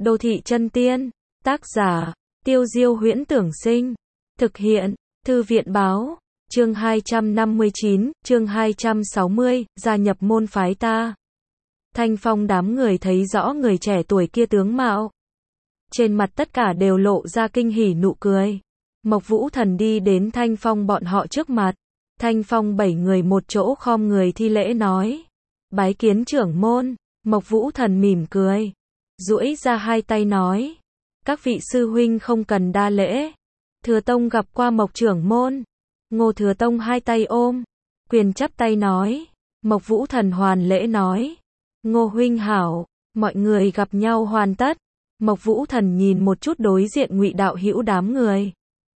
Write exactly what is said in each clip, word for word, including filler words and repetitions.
Đô thị chân tiên, tác giả, Tiêu Diêu Huyễn Tưởng Sinh, thực hiện, Thư viện Báo, chương hai trăm năm mươi chín, chương hai trăm sáu mươi, gia nhập môn phái ta. Thanh Phong đám người thấy rõ người trẻ tuổi kia tướng mạo. Trên mặt tất cả đều lộ ra kinh hỉ nụ cười. Mộc Vũ Thần đi đến Thanh Phong bọn họ trước mặt. Thanh Phong bảy người một chỗ khom người thi lễ nói. Bái kiến trưởng môn. Mộc Vũ Thần mỉm cười. Duỗi ra hai tay nói. Các vị sư huynh không cần đa lễ. Thừa Tông gặp qua Mộc trưởng môn. Ngô Thừa Tông hai tay ôm. Quyền chắp tay nói. Mộc Vũ Thần hoàn lễ nói. Ngô huynh hảo. Mọi người gặp nhau hoàn tất. Mộc Vũ Thần nhìn một chút đối diện Ngụy Đạo Hữu đám người.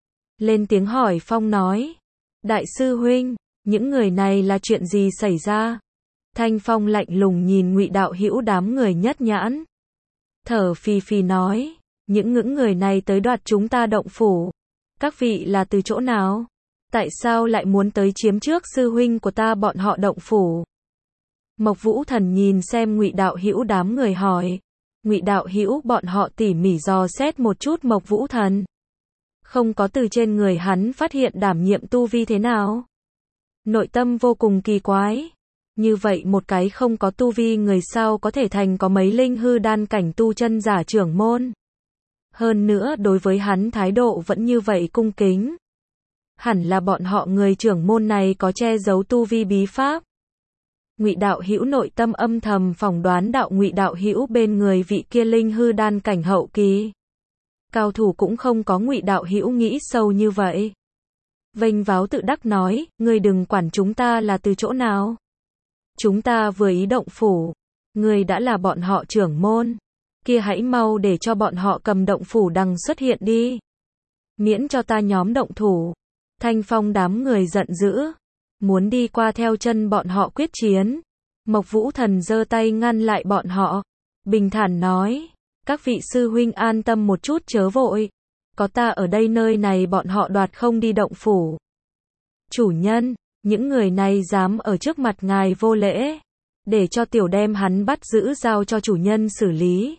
Lên tiếng hỏi Phong nói. Đại sư huynh, những người này là chuyện gì xảy ra? Thanh Phong lạnh lùng nhìn Ngụy Đạo Hữu đám người nhất nhãn. Thở phì phì nói. Những ngưỡng người này tới đoạt chúng ta động phủ. Các vị là từ chỗ nào? Tại sao lại muốn tới chiếm trước sư huynh của ta bọn họ động phủ? Mộc Vũ Thần nhìn xem Ngụy Đạo Hữu đám người hỏi. Ngụy Đạo Hữu bọn họ tỉ mỉ dò xét một chút Mộc Vũ Thần. Không có từ trên người hắn phát hiện đảm nhiệm tu vi thế nào. Nội tâm vô cùng kỳ quái. Như vậy một cái không có tu vi người sao có thể thành có mấy linh hư đan cảnh tu chân giả trưởng môn. Hơn nữa đối với hắn thái độ vẫn như vậy cung kính. Hẳn là bọn họ người trưởng môn này có che giấu tu vi bí pháp. Ngụy Đạo Hữu nội tâm âm thầm phỏng đoán đạo Ngụy Đạo Hữu bên người vị kia linh hư đan cảnh hậu kỳ. Cao thủ cũng không có Ngụy Đạo Hữu nghĩ sâu như vậy. Vênh váo tự đắc nói, ngươi đừng quản chúng ta là từ chỗ nào. Chúng ta vừa ý động phủ, ngươi đã là bọn họ trưởng môn, kia hãy mau để cho bọn họ cầm động phủ đằng xuất hiện đi. Miễn cho ta nhóm động thủ. Thanh Phong đám người giận dữ, muốn đi qua theo chân bọn họ quyết chiến. Mộc Vũ Thần giơ tay ngăn lại bọn họ, bình thản nói, các vị sư huynh an tâm một chút chớ vội, có ta ở đây nơi này bọn họ đoạt không đi động phủ. Chủ nhân, những người này dám ở trước mặt ngài vô lễ, để cho tiểu đem hắn bắt giữ giao cho chủ nhân xử lý.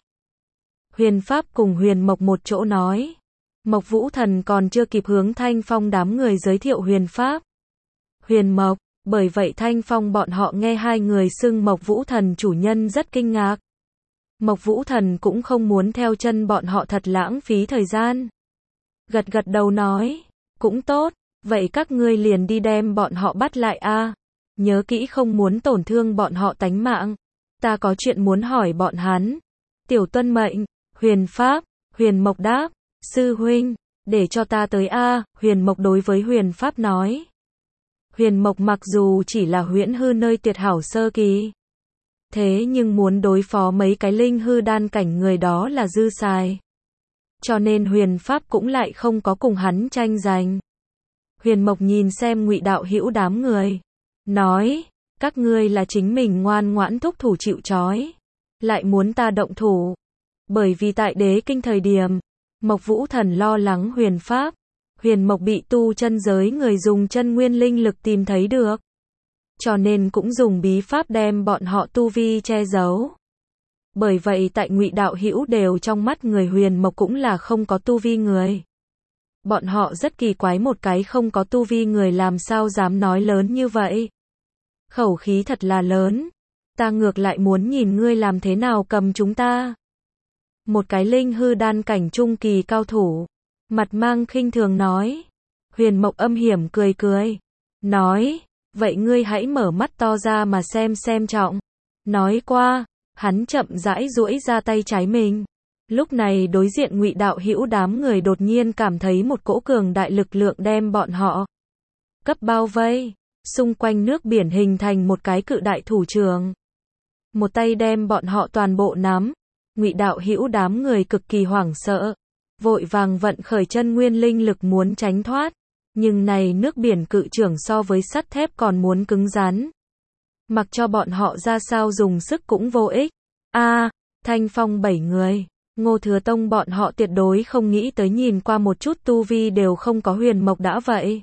Huyền Pháp cùng Huyền Mộc một chỗ nói. Mộc Vũ Thần còn chưa kịp hướng Thanh Phong đám người giới thiệu Huyền Pháp, Huyền Mộc, bởi vậy Thanh Phong bọn họ nghe hai người xưng Mộc Vũ Thần chủ nhân rất kinh ngạc. Mộc Vũ Thần cũng không muốn theo chân bọn họ thật lãng phí thời gian. Gật gật đầu nói, cũng tốt, vậy các ngươi liền đi đem bọn họ bắt lại a. Nhớ kỹ không muốn tổn thương bọn họ tánh mạng. Ta có chuyện muốn hỏi bọn hắn. Tiểu tuân mệnh. Huyền Pháp, Huyền Mộc đáp, sư huynh, để cho ta tới a. Huyền Mộc đối với Huyền Pháp nói. Huyền Mộc mặc dù chỉ là huyễn hư nơi tuyệt hảo sơ kỳ, thế nhưng muốn đối phó mấy cái linh hư đan cảnh người đó là dư xài. Cho nên Huyền Pháp cũng lại không có cùng hắn tranh giành. Huyền Mộc nhìn xem Ngụy Đạo Hữu đám người, nói, các ngươi là chính mình ngoan ngoãn thúc thủ chịu trói, lại muốn ta động thủ. Bởi vì tại đế kinh thời điểm, Mộc Vũ Thần lo lắng Huyền Pháp, Huyền Mộc bị tu chân giới người dùng chân nguyên linh lực tìm thấy được. Cho nên cũng dùng bí pháp đem bọn họ tu vi che giấu. Bởi vậy tại Ngụy Đạo Hữu đều trong mắt người Huyền Mộc cũng là không có tu vi người. Bọn họ rất kỳ quái một cái không có tu vi người làm sao dám nói lớn như vậy. Khẩu khí thật là lớn. Ta ngược lại muốn nhìn ngươi làm thế nào cầm chúng ta. Một cái linh hư đan cảnh trung kỳ cao thủ, mặt mang khinh thường nói. Huyền Mộc âm hiểm cười cười, nói, vậy ngươi hãy mở mắt to ra mà xem xem trọng. Nói qua, hắn chậm rãi duỗi ra tay trái mình. Lúc này đối diện Ngụy Đạo Hữu đám người đột nhiên cảm thấy một cỗ cường đại lực lượng đem bọn họ cấp bao vây, xung quanh nước biển hình thành một cái cự đại thủ trường. Một tay đem bọn họ toàn bộ nắm. Ngụy Đạo Hữu đám người cực kỳ hoảng sợ, vội vàng vận khởi chân nguyên linh lực muốn tránh thoát, nhưng này nước biển cự trưởng so với sắt thép còn muốn cứng rắn. Mặc cho bọn họ ra sao dùng sức cũng vô ích. A, à, Thanh Phong bảy người, Ngô Thừa Tông bọn họ tuyệt đối không nghĩ tới nhìn qua một chút tu vi đều không có Huyền Mộc đã vậy.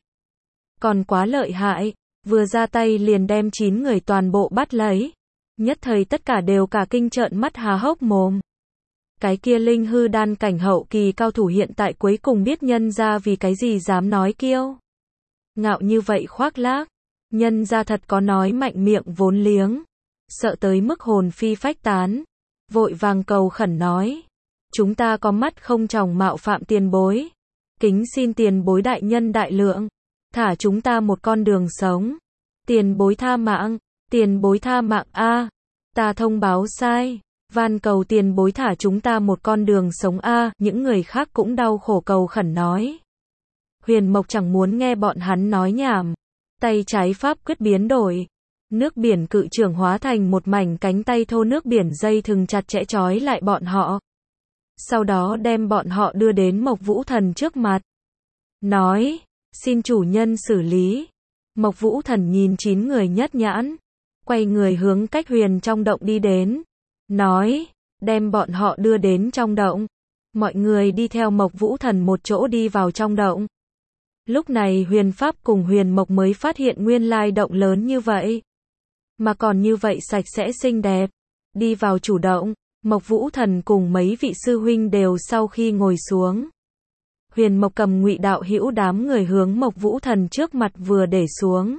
Còn quá lợi hại, vừa ra tay liền đem chín người toàn bộ bắt lấy. Nhất thời tất cả đều cả kinh trợn mắt há hốc mồm. Cái kia linh hư đan cảnh hậu kỳ cao thủ hiện tại cuối cùng biết nhân ra vì cái gì dám nói kiêu ngạo như vậy khoác lác. Nhân ra thật có nói mạnh miệng vốn liếng. Sợ tới mức hồn phi phách tán. Vội vàng cầu khẩn nói. Chúng ta có mắt không tròng mạo phạm tiền bối. Kính xin tiền bối đại nhân đại lượng. Thả chúng ta một con đường sống. Tiền bối tha mạng. Tiền bối tha mạng a. Ta thông báo sai. Van cầu tiền bối thả chúng ta một con đường sống a. Những người khác cũng đau khổ cầu khẩn nói. Huyền Mộc chẳng muốn nghe bọn hắn nói nhảm. Tay trái pháp quyết biến đổi. Nước biển cự trưởng hóa thành một mảnh cánh tay thô nước biển dây thừng chặt chẽ trói lại bọn họ. Sau đó đem bọn họ đưa đến Mộc Vũ Thần trước mặt. Nói, xin chủ nhân xử lý. Mộc Vũ Thần nhìn chín người nhất nhãn. Quay người hướng cách huyền trong động đi đến. Nói, đem bọn họ đưa đến trong động. Mọi người đi theo Mộc Vũ Thần một chỗ đi vào trong động. Lúc này Huyền Pháp cùng Huyền Mộc mới phát hiện nguyên lai động lớn như vậy. Mà còn như vậy sạch sẽ xinh đẹp. Đi vào chủ động, Mộc Vũ Thần cùng mấy vị sư huynh đều sau khi ngồi xuống. Huyền Mộc cầm Ngụy Đạo Hữu đám người hướng Mộc Vũ Thần trước mặt vừa để xuống.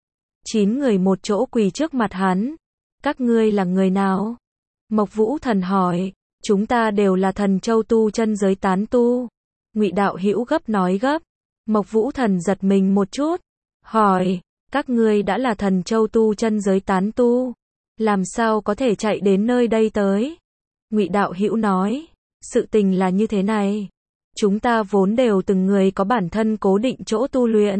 Chín người một chỗ quỳ trước mặt hắn. Các ngươi là người nào? Mộc Vũ Thần hỏi. Chúng ta đều là Thần Châu tu chân giới tán tu. Ngụy Đạo Hữu gấp nói gấp. Mộc Vũ Thần giật mình một chút. Hỏi. Các ngươi đã là Thần Châu tu chân giới tán tu. Làm sao có thể chạy đến nơi đây tới? Ngụy Đạo Hữu nói. Sự tình là như thế này. Chúng ta vốn đều từng người có bản thân cố định chỗ tu luyện.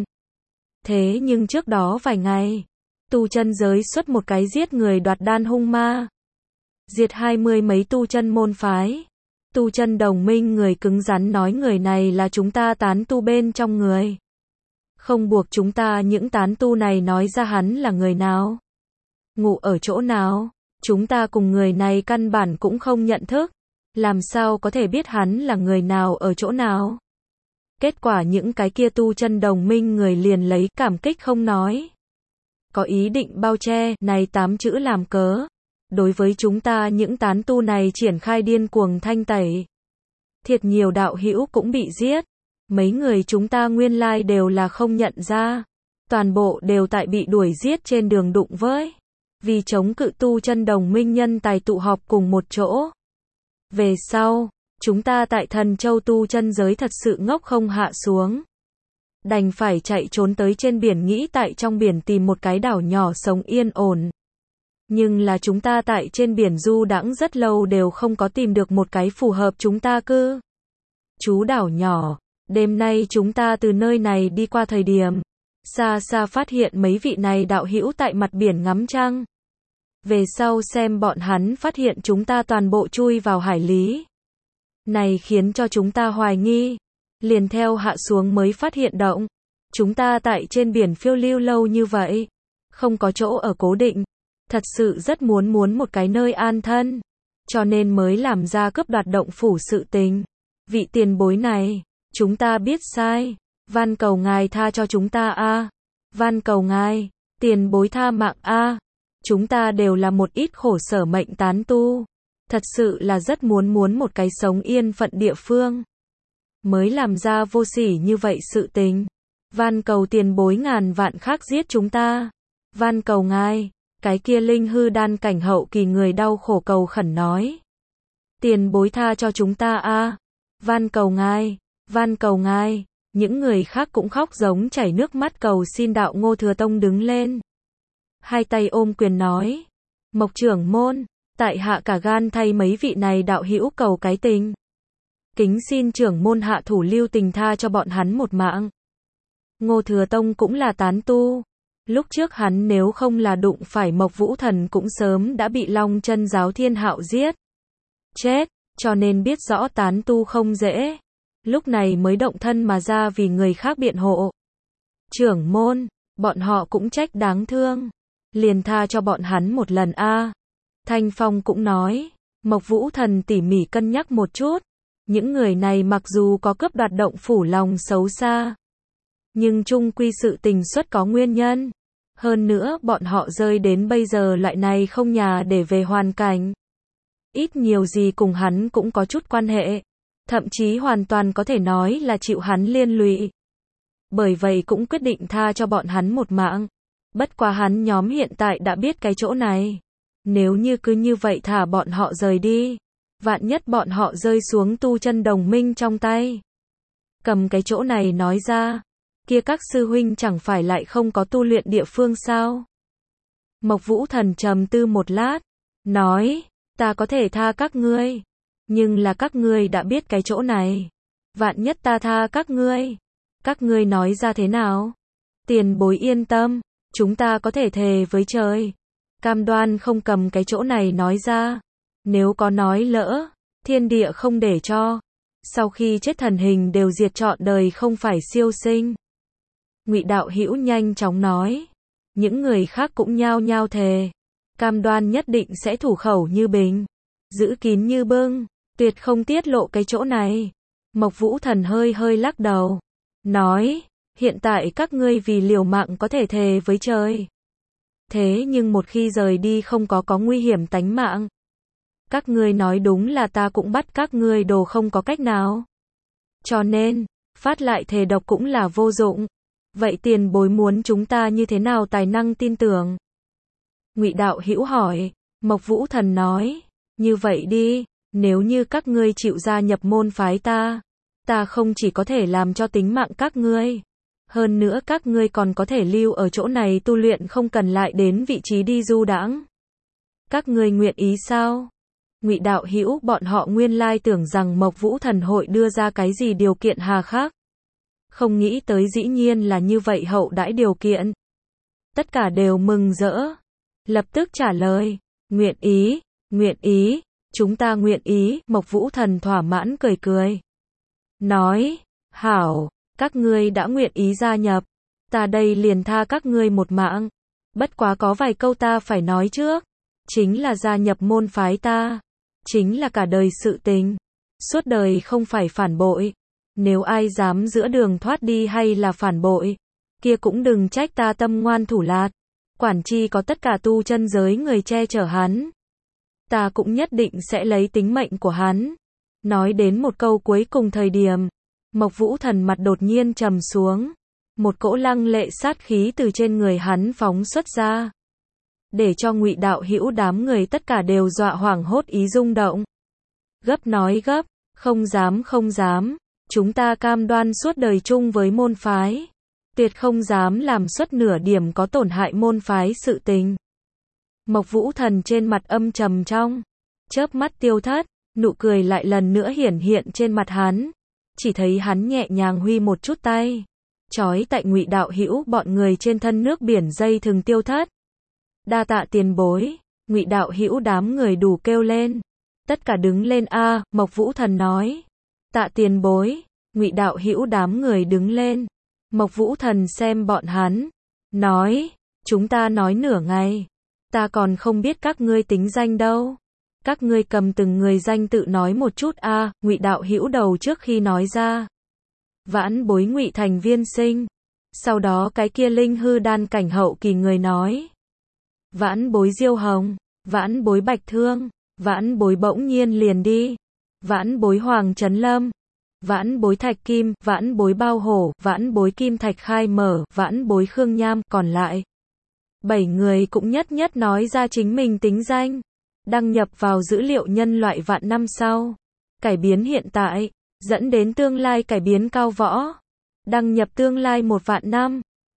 Thế nhưng trước đó vài ngày, tu chân giới xuất một cái giết người đoạt đan hung ma. Diệt hai mươi mấy tu chân môn phái. Tu chân đồng minh người cứng rắn nói người này là chúng ta tán tu bên trong người. Không buộc chúng ta những tán tu này nói ra hắn là người nào. Ngủ ở chỗ nào. Chúng ta cùng người này căn bản cũng không nhận thức. Làm sao có thể biết hắn là người nào ở chỗ nào. Kết quả những cái kia tu chân đồng minh người liền lấy cảm kích không nói. Có ý định bao che này tám chữ làm cớ. Đối với chúng ta những tán tu này triển khai điên cuồng thanh tẩy. Thiệt nhiều đạo hữu cũng bị giết. Mấy người chúng ta nguyên lai đều là không nhận ra. Toàn bộ đều tại bị đuổi giết trên đường đụng với. Vì chống cự tu chân đồng minh nhân tài tụ họp cùng một chỗ. Về sau, chúng ta tại Thần Châu tu chân giới thật sự ngốc không hạ xuống. Đành phải chạy trốn tới trên biển nghĩ tại trong biển tìm một cái đảo nhỏ sống yên ổn. Nhưng là chúng ta tại trên biển du đãng rất lâu đều không có tìm được một cái phù hợp chúng ta cư. Chú đảo nhỏ, đêm nay chúng ta từ nơi này đi qua thời điểm. Xa xa phát hiện mấy vị này đạo hữu tại mặt biển ngắm trăng. Về sau xem bọn hắn phát hiện chúng ta toàn bộ chui vào hải lý. Này khiến cho chúng ta hoài nghi. Liền theo hạ xuống mới phát hiện động. Chúng ta tại trên biển phiêu lưu lâu như vậy. Không có chỗ ở cố định. Thật sự rất muốn muốn một cái nơi an thân. Cho nên mới làm ra cướp đoạt động phủ sự tình. Vị tiền bối này, chúng ta biết sai. Van cầu ngài tha cho chúng ta a. Van cầu ngài, tiền bối tha mạng a. Chúng ta đều là một ít khổ sở mệnh tán tu. Thật sự là rất muốn muốn một cái sống yên phận địa phương. Mới làm ra vô sỉ như vậy sự tình. Van cầu tiền bối ngàn vạn khác giết chúng ta. Van cầu ngài, cái kia linh hư đan cảnh hậu kỳ người đau khổ cầu khẩn nói. Tiền bối tha cho chúng ta a. Van cầu ngài, van cầu ngài. Những người khác cũng khóc giống chảy nước mắt cầu xin đạo Ngô Thừa Tông đứng lên. Hai tay ôm quyền nói. Mộc trưởng môn, tại hạ cả gan thay mấy vị này đạo hữu cầu cái tình. Kính xin trưởng môn hạ thủ lưu tình tha cho bọn hắn một mạng. Ngô Thừa Tông cũng là tán tu. Lúc trước hắn nếu không là đụng phải Mộc Vũ Thần cũng sớm đã bị Long Chân giáo Thiên Hạo giết. Chết, cho nên biết rõ tán tu không dễ. Lúc này mới động thân mà ra vì người khác biện hộ. Trưởng môn, bọn họ cũng trách đáng thương. Liền tha cho bọn hắn một lần a. Thanh Phong cũng nói. Mộc Vũ Thần tỉ mỉ cân nhắc một chút. Những người này mặc dù có cướp đoạt động phủ lòng xấu xa. Nhưng chung quy sự tình xuất có nguyên nhân. Hơn nữa bọn họ rơi đến bây giờ loại này không nhà để về hoàn cảnh. ít nhiều gì cùng hắn cũng có chút quan hệ, thậm chí hoàn toàn có thể nói là chịu hắn liên lụy. Bởi vậy cũng quyết định tha cho bọn hắn một mạng. Bất quá hắn nhóm hiện tại đã biết cái chỗ này. Nếu như cứ như vậy thả bọn họ rời đi, vạn nhất bọn họ rơi xuống tu chân đồng minh trong tay. Cầm cái chỗ này nói ra, kia các sư huynh chẳng phải lại không có tu luyện địa phương sao? Mộc Vũ Thần trầm tư một lát, nói, ta có thể tha các ngươi, nhưng là các ngươi đã biết cái chỗ này. Vạn nhất ta tha các ngươi, các ngươi nói ra thế nào? Tiền bối yên tâm, chúng ta có thể thề với trời, cam đoan không cầm cái chỗ này nói ra. Nếu có nói lỡ, thiên địa không để cho. Sau khi chết thần hình đều diệt trọn đời không phải siêu sinh. Ngụy Đạo Hữu nhanh chóng nói. Những người khác cũng nhao nhao thề. Cam đoan nhất định sẽ thủ khẩu như bình. Giữ kín như bưng. Tuyệt không tiết lộ cái chỗ này. Mộc Vũ Thần hơi hơi lắc đầu. Nói. Hiện tại các ngươi vì liều mạng có thể thề với trời. Thế nhưng một khi rời đi không có có nguy hiểm tánh mạng. Các ngươi nói đúng là ta cũng bắt các ngươi đồ không có cách nào. Cho nên, phát lại thề độc cũng là vô dụng. Vậy tiền bối muốn chúng ta như thế nào tài năng tin tưởng? Ngụy Đạo Hữu hỏi. Mộc Vũ Thần nói. Như vậy đi, nếu như các ngươi chịu gia nhập môn phái ta, ta không chỉ có thể làm cho tính mạng các ngươi. Hơn nữa các ngươi còn có thể lưu ở chỗ này tu luyện không cần lại đến vị trí đi du đãng. Các ngươi nguyện ý sao? Ngụy Đạo Hữu bọn họ nguyên lai tưởng rằng Mộc Vũ Thần hội đưa ra cái gì điều kiện hà khắc. Không nghĩ tới dĩ nhiên là như vậy hậu đãi điều kiện. Tất cả đều mừng rỡ. Lập tức trả lời. Nguyện ý, nguyện ý, chúng ta nguyện ý. Mộc Vũ Thần thỏa mãn cười cười. Nói, hảo, các ngươi đã nguyện ý gia nhập. Ta đây liền tha các ngươi một mạng. Bất quá có vài câu ta phải nói trước. Chính là gia nhập môn phái ta. Chính là cả đời sự tình. Suốt đời không phải phản bội. Nếu ai dám giữa đường thoát đi hay là phản bội, kia cũng đừng trách ta tâm ngoan thủ lạt. Quản chi có tất cả tu chân giới người che chở hắn. Ta cũng nhất định sẽ lấy tính mệnh của hắn. Nói đến một câu cuối cùng thời điểm, Mộc Vũ Thần mặt đột nhiên trầm xuống. Một cỗ lăng lệ sát khí từ trên người hắn phóng xuất ra. Để cho Ngụy Đạo Hữu đám người tất cả đều dọa hoảng hốt ý rung động. Gấp nói gấp, không dám không dám, chúng ta cam đoan suốt đời chung với môn phái. Tuyệt không dám làm xuất nửa điểm có tổn hại môn phái sự tình. Mộc Vũ Thần trên mặt âm trầm trong, chớp mắt tiêu thất, nụ cười lại lần nữa hiển hiện trên mặt hắn. Chỉ thấy hắn nhẹ nhàng huy một chút tay, chói tại Ngụy Đạo Hữu bọn người trên thân nước biển dây thừng tiêu thất. Đa tạ tiền bối. Ngụy Đạo Hữu đám người đủ kêu lên. Tất cả đứng lên a. À, Mộc Vũ Thần nói. Tạ tiền bối. Ngụy Đạo Hữu đám người đứng lên. Mộc Vũ Thần xem bọn hắn, nói, chúng ta nói nửa ngày, ta còn không biết các ngươi tính danh đâu. Các ngươi cầm từng người danh tự nói một chút a. À, Ngụy Đạo Hữu đầu trước khi nói ra. Vãn bối Ngụy Thành Viên Sinh. Sau đó cái kia linh hư đan cảnh hậu kỳ người nói. Vãn bối Diêu Hồng, vãn bối Bạch Thương, vãn bối bỗng nhiên liền đi, vãn bối Hoàng Trấn Lâm, vãn bối Thạch Kim, vãn bối Bao Hổ, vãn bối Kim Thạch Khai Mở, vãn bối Khương Nham, còn lại bảy người cũng nhất nhất nói ra chính mình tính danh, đăng nhập vào dữ liệu nhân loại vạn năm sau, cải biến hiện tại, dẫn đến tương lai cải biến cao võ, đăng nhập tương lai một vạn năm.